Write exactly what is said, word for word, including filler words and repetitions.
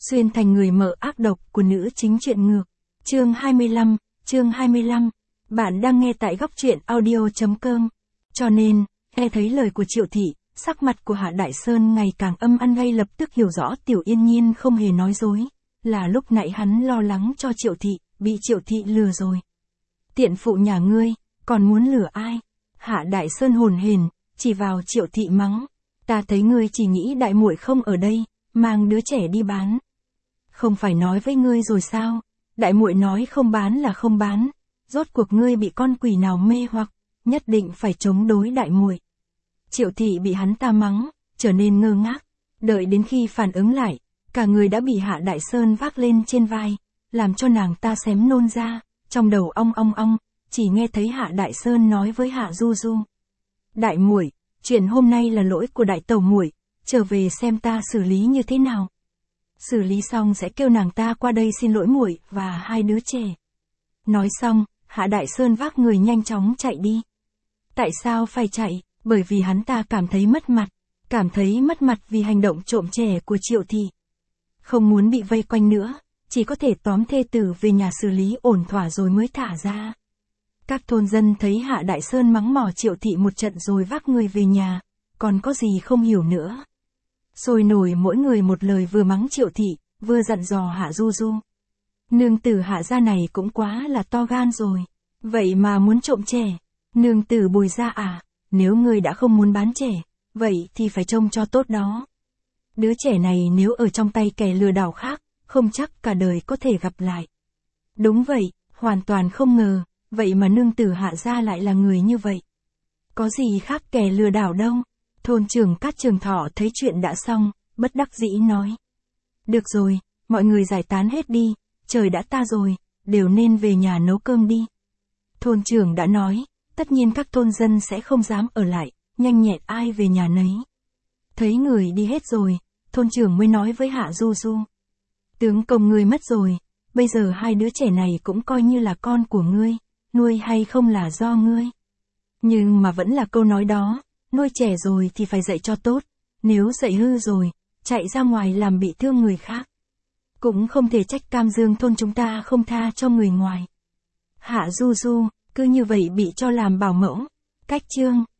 xuyên thành người mở ác độc của nữ chính truyện ngược. Chương hai mươi lăm, chương hai mươi lăm. Bạn đang nghe tại góc truyện audio chấm com. Cho nên, nghe thấy lời của Triệu Thị, sắc mặt của Hạ Đại Sơn ngày càng âm ăn ngay lập tức hiểu rõ Tiểu Yên Nhiên không hề nói dối. Là lúc nãy hắn lo lắng cho Triệu Thị, bị Triệu Thị lừa rồi. Tiện phụ nhà ngươi, còn muốn lừa ai? Hạ Đại Sơn hồn hển, chỉ vào Triệu Thị mắng. Ta thấy ngươi chỉ nghĩ đại muội không ở đây, mang đứa trẻ đi bán. Không phải nói với ngươi rồi sao? Đại muội nói không bán là không bán. Rốt cuộc ngươi bị con quỷ nào mê hoặc, nhất định phải chống đối đại muội. Triệu Thị bị hắn ta mắng, trở nên ngơ ngác. Đợi đến khi phản ứng lại, cả người đã bị Hạ Đại Sơn vác lên trên vai, làm cho nàng ta xém nôn ra, trong đầu ong ong ong, chỉ nghe thấy Hạ Đại Sơn nói với Hạ Du Du. Đại muội, chuyện hôm nay là lỗi của đại tẩu muội, trở về xem ta xử lý như thế nào. Xử lý xong sẽ kêu nàng ta qua đây xin lỗi muội và hai đứa trẻ. Nói xong, Hạ Đại Sơn vác người nhanh chóng chạy đi. Tại sao phải chạy? Bởi vì hắn ta cảm thấy mất mặt, cảm thấy mất mặt vì hành động trộm trẻ của Triệu Thị. Không muốn bị vây quanh nữa, chỉ có thể tóm thê tử về nhà xử lý ổn thỏa rồi mới thả ra. Các thôn dân thấy Hạ Đại Sơn mắng mỏ Triệu Thị một trận rồi vác người về nhà, còn có gì không hiểu nữa. Sôi nổi mỗi người một lời vừa mắng Triệu Thị, vừa dặn dò Hạ Du Du. Nương tử Hạ gia này cũng quá là to gan rồi, vậy mà muốn trộm trẻ. Nương tử Bùi gia à, nếu ngươi đã không muốn bán trẻ, vậy thì phải trông cho tốt đó. Đứa trẻ này nếu ở trong tay kẻ lừa đảo khác, không chắc cả đời có thể gặp lại. Đúng vậy, hoàn toàn không ngờ, vậy mà nương tử Hạ gia lại là người như vậy. Có gì khác kẻ lừa đảo đâu. Thôn trưởng Cát Trường Thọ thấy chuyện đã xong, bất đắc dĩ nói. Được rồi, mọi người giải tán hết đi, trời đã ta rồi, đều nên về nhà nấu cơm đi. Thôn trưởng đã nói, tất nhiên các thôn dân sẽ không dám ở lại, nhanh nhẹn ai về nhà nấy. Thấy người đi hết rồi, thôn trưởng mới nói với Hạ Du Du. Tướng công ngươi mất rồi, bây giờ hai đứa trẻ này cũng coi như là con của ngươi, nuôi hay không là do ngươi. Nhưng mà vẫn là câu nói đó, nuôi trẻ rồi thì phải dạy cho tốt, nếu dạy hư rồi, chạy ra ngoài làm bị thương người khác. Cũng không thể trách Cam Dương thôn chúng ta không tha cho người ngoài. Hạ Du Du, cứ như vậy bị cho làm bảo mẫu. Cách chương.